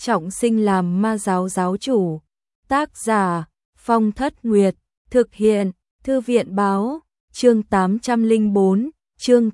trọng sinh làm ma giáo giáo chủ. Tác giả Phong Thất Nguyệt, thực hiện Thư viện báo, chương 804, chương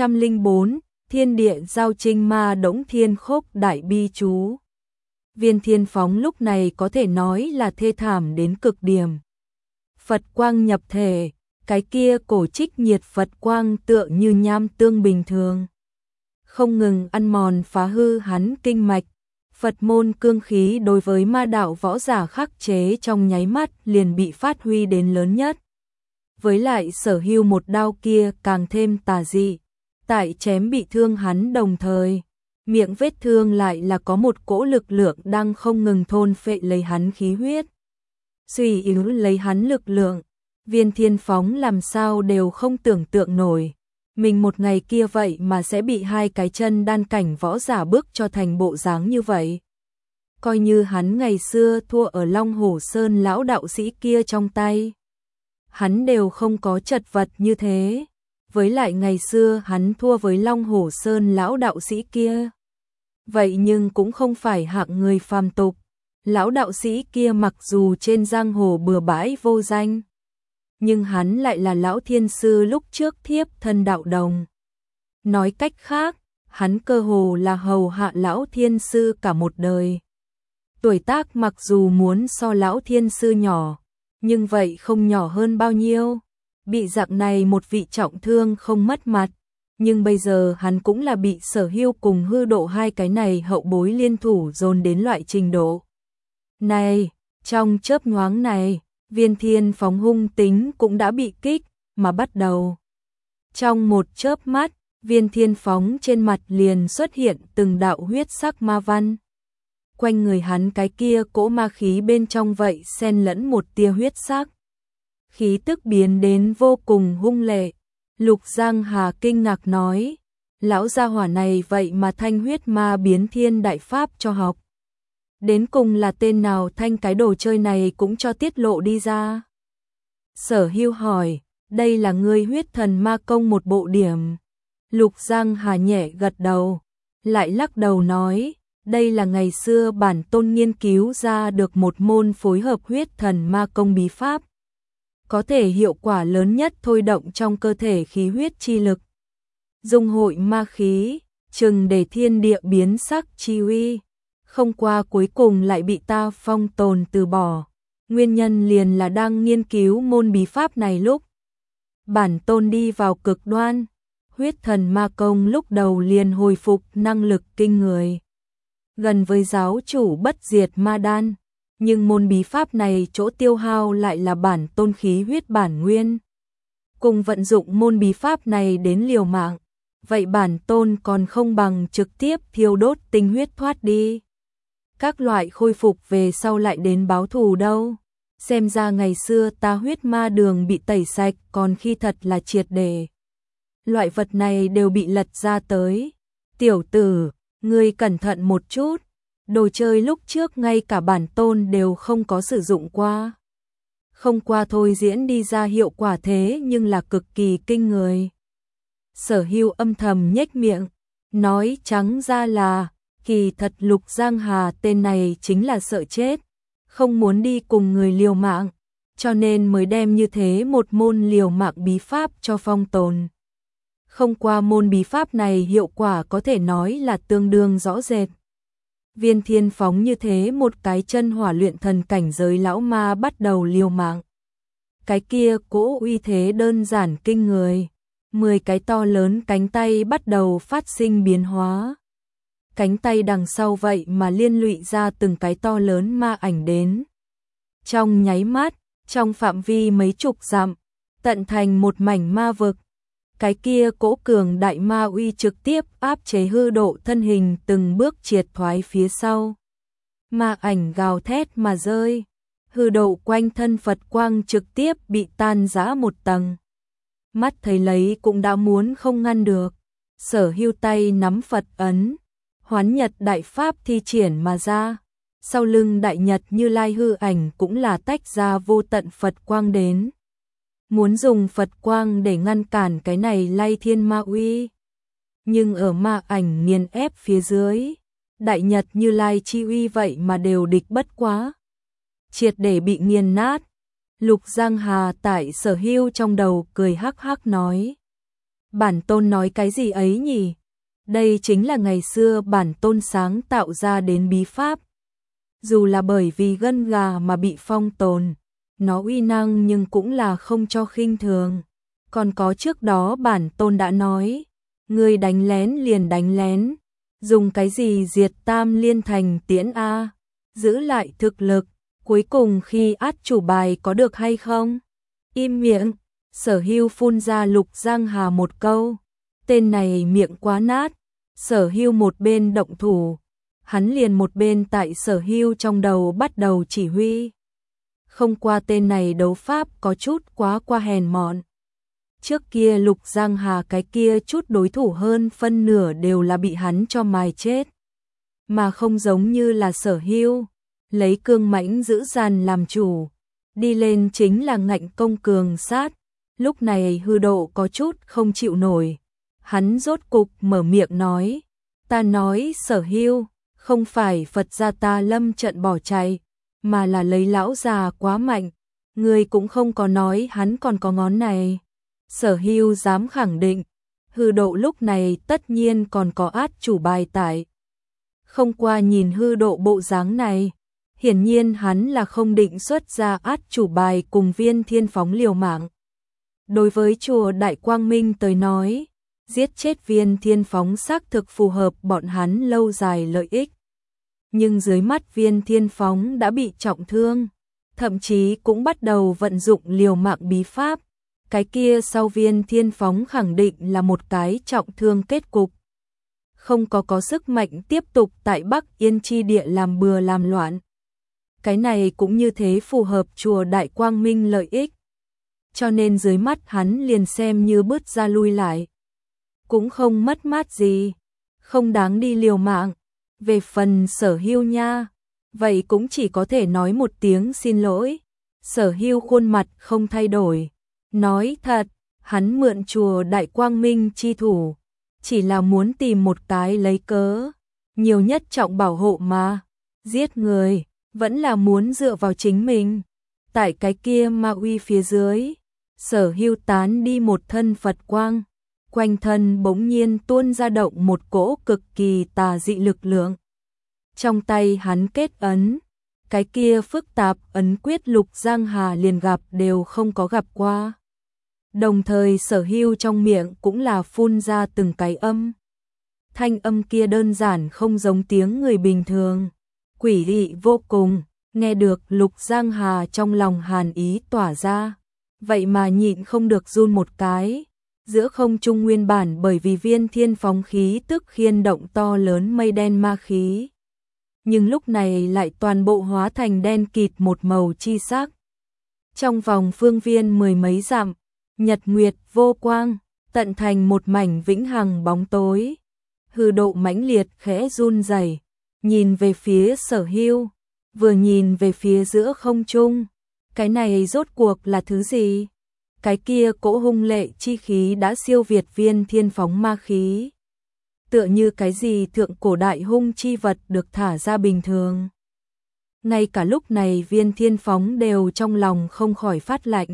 804, Thiên địa giao trinh ma đống thiên khốc đại bi chú. Viên Thiên Phóng lúc này có thể nói là thê thảm đến cực điểm. Phật quang nhập thể, cái kia cổ trích nhiệt Phật quang tựa như nham tương bình thường, không ngừng ăn mòn phá hư hắn kinh mạch. Phật môn cương khí đối với ma đạo võ giả khắc chế trong nháy mắt liền bị phát huy đến lớn nhất. Với lại Sở Hưu một đao kia càng thêm tà dị, tại chém bị thương hắn đồng thời, miệng vết thương lại là có một cỗ lực lượng đang không ngừng thôn phệ lấy hắn khí huyết, suy yếu lấy hắn lực lượng. Viên Thiên Phóng làm sao đều không tưởng tượng nổi, mình một ngày kia vậy mà sẽ bị hai cái chân đan cảnh võ giả bước cho thành bộ dáng như vậy. Coi như hắn ngày xưa thua ở Long Hổ Sơn lão đạo sĩ kia trong tay, hắn đều không có chật vật như thế. Với lại ngày xưa hắn thua với Long Hổ Sơn lão đạo sĩ kia, vậy nhưng cũng không phải hạng người phàm tục. Lão đạo sĩ kia mặc dù trên giang hồ bừa bãi vô danh, nhưng hắn lại là lão thiên sư lúc trước thiếp thân đạo đồng. Nói cách khác, hắn cơ hồ là hầu hạ lão thiên sư cả một đời. Tuổi tác mặc dù muốn so lão thiên sư nhỏ, nhưng vậy không nhỏ hơn bao nhiêu. Bị dạng này một vị trọng thương không mất mặt, nhưng bây giờ hắn cũng là bị Sở Hưu cùng Hư Độ hai cái này hậu bối liên thủ dồn đến loại trình độ này. Trong chớp nhoáng này, Viên Thiên Phóng hung tính cũng đã bị kích mà bắt đầu. Trong một chớp mắt, Viên Thiên Phóng trên mặt liền xuất hiện từng đạo huyết sắc ma văn. Quanh người hắn cái kia cỗ ma khí bên trong vậy xen lẫn một tia huyết sắc. Khí tức biến đến vô cùng hung lệ. Lục Giang Hà kinh ngạc nói, lão gia hỏa này vậy mà thanh huyết ma biến thiên đại pháp cho học. Đến cùng là tên nào thanh cái đồ chơi này cũng cho tiết lộ đi ra. Sở Hưu hỏi, đây là ngươi huyết thần ma công một bộ điểm. Lục Giang Hà nhẹ gật đầu, lại lắc đầu nói, đây là ngày xưa bản tôn nghiên cứu ra được một môn phối hợp huyết thần ma công bí pháp, có thể hiệu quả lớn nhất thôi động trong cơ thể khí huyết chi lực, dung hội ma khí, chừng để thiên địa biến sắc chi uy. Không qua cuối cùng lại bị ta Phong Tồn từ bỏ. Nguyên nhân liền là đang nghiên cứu môn bí pháp này lúc bản tôn đi vào cực đoan, huyết thần ma công lúc đầu liền hồi phục năng lực kinh người, gần với giáo chủ bất diệt ma đan. Nhưng môn bí pháp này chỗ tiêu hao lại là bản tôn khí huyết bản nguyên. Cùng vận dụng môn bí pháp này đến liều mạng, vậy bản tôn còn không bằng trực tiếp thiêu đốt tinh huyết thoát đi. Các loại khôi phục về sau lại đến báo thù đâu. Xem ra ngày xưa ta huyết ma đường bị tẩy sạch còn khi thật là triệt để. Loại vật này đều bị lật ra tới. Tiểu tử, ngươi cẩn thận một chút. Đồ chơi lúc trước ngay cả bản tôn đều không có sử dụng qua. Không qua thôi diễn đi ra hiệu quả thế nhưng là cực kỳ kinh người. Sở Hưu âm thầm nhếch miệng, nói trắng ra là, kỳ thật Lục Giang Hà tên này chính là sợ chết, không muốn đi cùng người liều mạng, cho nên mới đem như thế một môn liều mạng bí pháp cho Phong Tồn. Không qua môn bí pháp này hiệu quả có thể nói là tương đương rõ rệt. Viên Thiên Phóng như thế một cái chân hỏa luyện thần cảnh giới lão ma bắt đầu liều mạng. Cái kia cỗ uy thế đơn giản kinh người. 10 cái to lớn cánh tay bắt đầu phát sinh biến hóa. Cánh tay đằng sau vậy mà liên lụy ra từng cái to lớn ma ảnh đến. Trong nháy mắt, trong phạm vi mấy chục dặm, tận thành một mảnh ma vực. Cái kia cỗ cường đại ma uy trực tiếp áp chế Hư Độ thân hình từng bước triệt thoái phía sau. Ma ảnh gào thét mà rơi. Hư Độ quanh thân Phật quang trực tiếp bị tan rã một tầng. Mắt thấy lấy cũng đã muốn không ngăn được. Sở Hưu tay nắm Phật ấn, Hoán Nhật đại pháp thi triển mà ra. Sau lưng đại nhật Như Lai hư ảnh cũng là tách ra vô tận Phật quang đến. Muốn dùng Phật quang để ngăn cản cái này Lay Thiên ma uy. Nhưng ở ma ảnh nghiền ép phía dưới, Đại Nhật Như Lai chi uy vậy mà đều địch bất quá. Triệt để bị nghiền nát. Lục Giang Hà tại Sở Hưu trong đầu cười hắc hắc nói. Bản tôn nói cái gì ấy nhỉ? Đây chính là ngày xưa bản tôn sáng tạo ra đến bí pháp. Dù là bởi vì gân gà mà bị phong tồn, nó uy năng nhưng cũng là không cho khinh thường. Còn có trước đó bản tôn đã nói, người đánh lén liền đánh lén, dùng cái gì diệt Tam Liên Thành tiễn a, giữ lại thực lực, cuối cùng khi át chủ bài có được hay không? Im miệng. Sở Hưu phun ra Lục Giang Hà một câu, tên này miệng quá nát. Sở Hưu một bên động thủ, hắn liền một bên tại Sở Hưu trong đầu bắt đầu chỉ huy. Không qua tên này đấu pháp có chút quá qua hèn mọn. Trước kia Lục Giang Hà cái kia chút đối thủ hơn phân nửa đều là bị hắn cho mài chết. Mà không giống như là Sở Hưu, lấy cương mãnh giữ dàn làm chủ, đi lên chính là ngạnh công cường sát. Lúc này Hư Độ có chút không chịu nổi. Hắn rốt cục mở miệng nói, ta nói Sở Hưu, không phải Phật gia ta lâm trận bỏ chạy, mà là lấy lão già quá mạnh, người cũng không có nói hắn còn có ngón này. Sở Hưu dám khẳng định, Hư Độ lúc này tất nhiên còn có át chủ bài tại. Không qua nhìn Hư Độ bộ dáng này, hiển nhiên hắn là không định xuất ra át chủ bài cùng Viên Thiên Phóng liều mạng. Đối với chùa Đại Quang Minh tới nói, giết chết Viên Thiên Phóng xác thực phù hợp bọn hắn lâu dài lợi ích. Nhưng dưới mắt Viên Thiên Phóng đã bị trọng thương, thậm chí cũng bắt đầu vận dụng liều mạng bí pháp. Cái kia sau Viên Thiên Phóng khẳng định là một cái trọng thương kết cục. Không có sức mạnh tiếp tục tại Bắc Yên chi địa làm bừa làm loạn. Cái này cũng như thế phù hợp chùa Đại Quang Minh lợi ích. Cho nên dưới mắt hắn liền xem như bứt ra lui lại. Cũng không mất mát gì, không đáng đi liều mạng. Về phần Sở Hưu nha, vậy cũng chỉ có thể nói một tiếng xin lỗi. Sở Hưu khuôn mặt không thay đổi, nói thật, hắn mượn chùa Đại Quang Minh chi thủ, chỉ là muốn tìm một cái lấy cớ, nhiều nhất trọng bảo hộ mà, giết người, vẫn là muốn dựa vào chính mình. Tại cái kia ma uy phía dưới, Sở Hưu tán đi một thân Phật quang, quanh thân bỗng nhiên tuôn ra động một cỗ cực kỳ tà dị lực lượng. Trong tay hắn kết ấn, cái kia phức tạp ấn quyết Lục Giang Hà liền gặp đều không có gặp qua. Đồng thời Sở Hưu trong miệng cũng là phun ra từng cái âm. Thanh âm kia đơn giản không giống tiếng người bình thường, quỷ dị vô cùng, nghe được Lục Giang Hà trong lòng hàn ý tỏa ra, vậy mà nhịn không được run một cái. Giữa không trung nguyên bản bởi vì Viên Thiên Phóng khí tức khiên động to lớn mây đen ma khí, nhưng lúc này lại toàn bộ hóa thành đen kịt một màu chi sắc. Trong vòng phương viên mười mấy dặm, nhật nguyệt vô quang, tận thành một mảnh vĩnh hằng bóng tối. Hư Độ mãnh liệt khẽ run rẩy, nhìn về phía Sở Hưu, vừa nhìn về phía giữa không trung, cái này rốt cuộc là thứ gì? Cái kia cỗ hung lệ chi khí đã siêu việt Viên Thiên Phóng ma khí. Tựa như cái gì thượng cổ đại hung chi vật được thả ra bình thường. Ngay cả lúc này Viên Thiên Phóng đều trong lòng không khỏi phát lạnh.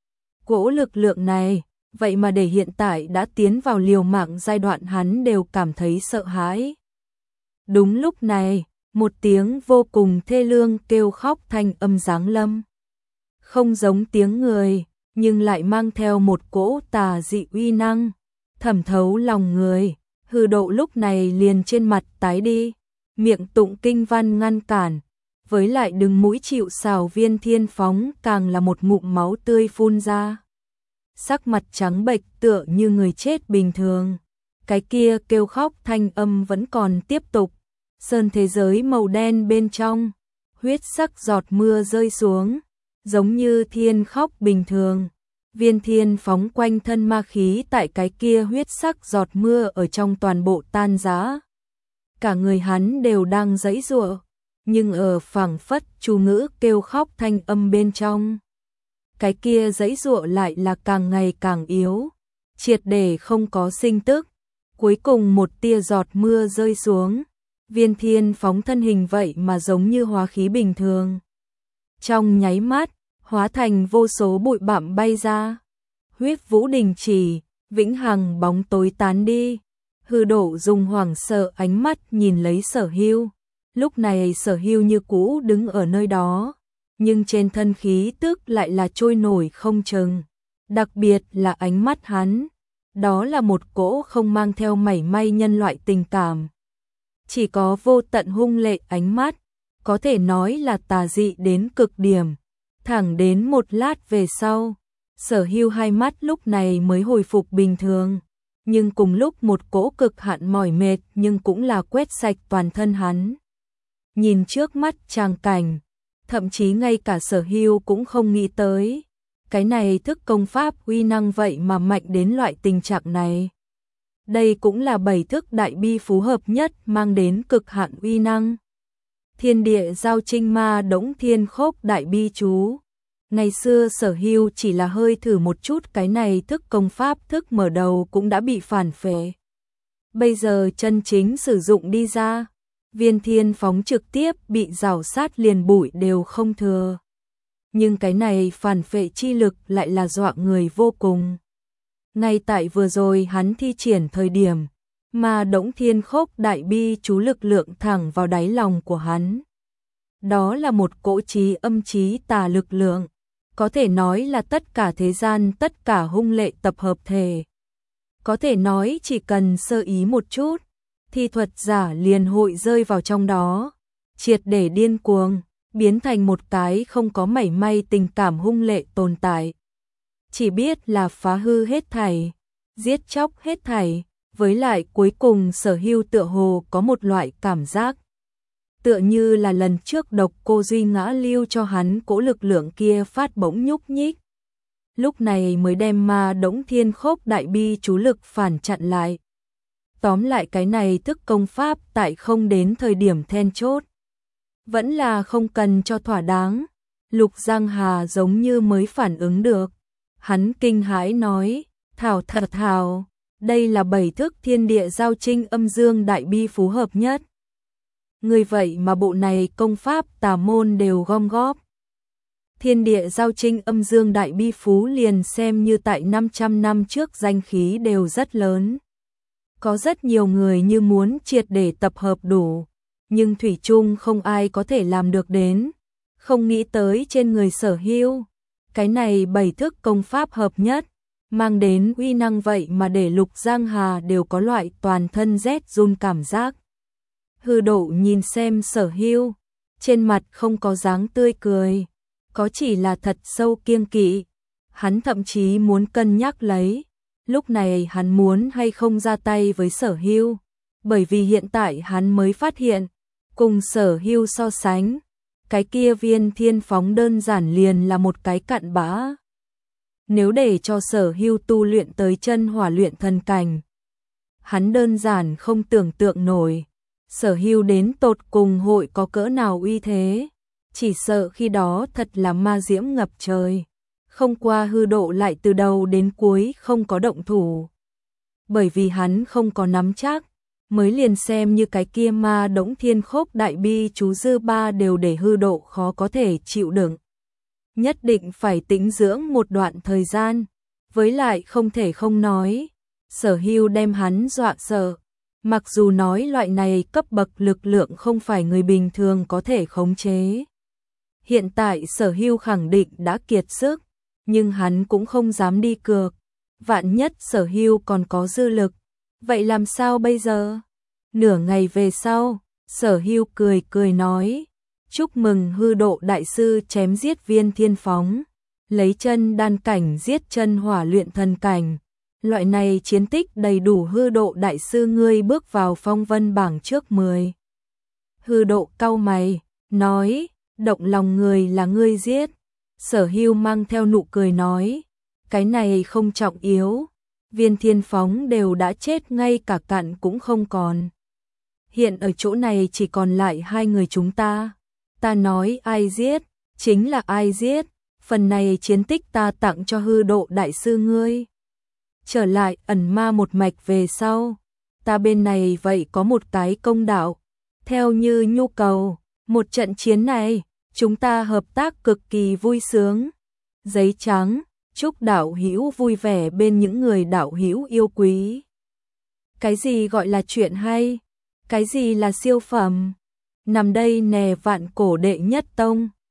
Cỗ lực lượng này, vậy mà để hiện tại đã tiến vào liều mạng giai đoạn hắn đều cảm thấy sợ hãi. Đúng lúc này, một tiếng vô cùng thê lương kêu khóc thanh âm giáng lâm. Không giống tiếng người, nhưng lại mang theo một cỗ tà dị uy năng, thẩm thấu lòng người. Hư Độ lúc này liền trên mặt tái đi, miệng tụng kinh văn ngăn cản, với lại đứng mũi chịu sào Viên Thiên Phóng càng là một ngụm máu tươi phun ra. Sắc mặt trắng bệch tựa như người chết bình thường, cái kia kêu khóc thanh âm vẫn còn tiếp tục. Sơn thế giới màu đen bên trong, huyết sắc giọt mưa rơi xuống, giống như thiên khóc bình thường. Viên Thiên Phóng quanh thân ma khí tại cái kia huyết sắc giọt mưa ở trong toàn bộ tan rã. Cả người hắn đều đang giãy giụa, nhưng ở phảng phất chú ngữ kêu khóc thanh âm bên trong, cái kia giãy giụa lại là càng ngày càng yếu, triệt để không có sinh tức. Cuối cùng một tia giọt mưa rơi xuống, Viên Thiên Phóng thân hình vậy mà giống như hóa khí bình thường. Trong nháy mắt, hóa thành vô số bụi bặm bay ra. Huyết vũ đình chỉ, vĩnh hằng bóng tối tán đi. Hư Độ dùng hoảng sợ ánh mắt nhìn lấy Sở Hưu. Lúc này Sở Hưu như cũ đứng ở nơi đó, nhưng trên thân khí tức lại là trôi nổi không chừng. Đặc biệt là ánh mắt hắn, đó là một cỗ không mang theo mảy may nhân loại tình cảm. Chỉ có vô tận hung lệ ánh mắt, có thể nói là tà dị đến cực điểm. Thẳng đến một lát về sau, Sở Hưu hai mắt lúc này mới hồi phục bình thường. Nhưng cùng lúc một cỗ cực hạn mỏi mệt nhưng cũng là quét sạch toàn thân hắn. Nhìn trước mắt tràng cảnh, thậm chí ngay cả Sở Hưu cũng không nghĩ tới. Cái này thức công pháp uy năng vậy mà mạnh đến loại tình trạng này. Đây cũng là 7 thức đại bi phú hợp nhất mang đến cực hạn uy năng. Thiên địa giao trinh ma đống thiên khốc đại bi chú. Ngày xưa Sở Hưu chỉ là hơi thử một chút cái này thức công pháp thức mở đầu cũng đã bị phản phệ. Bây giờ chân chính sử dụng đi ra, Viên Thiên Phóng trực tiếp bị rào sát liền bụi đều không thừa. Nhưng cái này phản phệ chi lực lại là dọa người vô cùng. Ngay tại vừa rồi hắn thi triển thời điểm, mà đống thiên khốc đại bi chú lực lượng thẳng vào đáy lòng của hắn. Đó là một cỗ trí âm trí tà lực lượng, có thể nói là tất cả thế gian tất cả hung lệ tập hợp thể. Có thể nói chỉ cần sơ ý một chút, thi thuật giả liền hội rơi vào trong đó, triệt để điên cuồng, biến thành một cái không có mảy may tình cảm hung lệ tồn tại. Chỉ biết là phá hư hết thảy, giết chóc hết thảy, với lại cuối cùng Sở Hưu tựa hồ có một loại cảm giác. Tựa như là lần trước độc cô Duy ngã lưu cho hắn cỗ lực lượng kia phát bỗng nhúc nhích. Lúc này mới đem ma đống thiên khốc đại bi chú lực phản chặn lại. Tóm lại cái này thức công pháp tại không đến thời điểm then chốt. Vẫn là không cần cho thỏa đáng. Lục Giang Hà giống như mới phản ứng được. Hắn kinh hãi nói, thảo, đây là 7 thức thiên địa giao trinh âm dương đại bi phú hợp nhất. Người vậy mà bộ này công pháp tà môn đều gom góp. Thiên địa giao trinh âm dương đại bi phú liền xem như tại 500 năm trước danh khí đều rất lớn. Có rất nhiều người như muốn triệt để tập hợp đủ, nhưng thủy chung không ai có thể làm được đến. Không nghĩ tới trên người Sở Hưu, cái này 7 thức công pháp hợp nhất, mang đến uy năng vậy mà để Lục Giang Hà đều có loại toàn thân rét run cảm giác. Hư Độ nhìn xem Sở Hưu, trên mặt không có dáng tươi cười, có chỉ là thật sâu kiêng kỵ. Hắn thậm chí muốn cân nhắc lấy, lúc này hắn muốn hay không ra tay với Sở Hưu, bởi vì hiện tại hắn mới phát hiện, cùng Sở Hưu so sánh, cái kia Viên Thiên Phóng đơn giản liền là một cái cặn bã. Nếu để cho Sở Hưu tu luyện tới chân hỏa luyện thần cảnh, hắn đơn giản không tưởng tượng nổi. Sở Hưu đến tột cùng hội có cỡ nào uy thế, chỉ sợ khi đó thật là ma diễm ngập trời. Không qua Hư Độ lại từ đầu đến cuối không có động thủ. Bởi vì hắn không có nắm chắc, mới liền xem như cái kia ma đống thiên khốc đại bi chú dư ba đều để Hư Độ khó có thể chịu đựng. Nhất định phải tĩnh dưỡng một đoạn thời gian, với lại không thể không nói, Sở Hưu đem hắn dọa sợ. Mặc dù nói loại này cấp bậc lực lượng không phải người bình thường có thể khống chế. Hiện tại Sở Hưu khẳng định đã kiệt sức, nhưng hắn cũng không dám đi cược. Vạn nhất Sở Hưu còn có dư lực, vậy làm sao bây giờ? Nửa ngày về sau, Sở Hưu cười nói, chúc mừng Hư Độ đại sư chém giết Viên Thiên Phóng, lấy chân đan cảnh giết chân hỏa luyện thần cảnh. Loại này chiến tích đầy đủ Hư Độ đại sư ngươi bước vào phong vân bảng trước 10. Hư Độ cau mày, nói, động lòng người là ngươi giết. Sở Hưu mang theo nụ cười nói, cái này không trọng yếu, Viên Thiên Phóng đều đã chết ngay cả cặn cũng không còn. Hiện ở chỗ này chỉ còn lại hai người chúng ta. Ta nói ai giết, chính là ai giết, phần này chiến tích ta tặng cho Hư Độ đại sư ngươi. Trở lại ẩn ma một mạch về sau, ta bên này vậy có một cái công đạo, theo như nhu cầu. Một trận chiến này, chúng ta hợp tác cực kỳ vui sướng. Giấy trắng, chúc đạo hữu vui vẻ bên những người đạo hữu yêu quý. Cái gì gọi là chuyện hay? Cái gì là siêu phẩm? Nằm đây nè vạn cổ đệ nhất tông.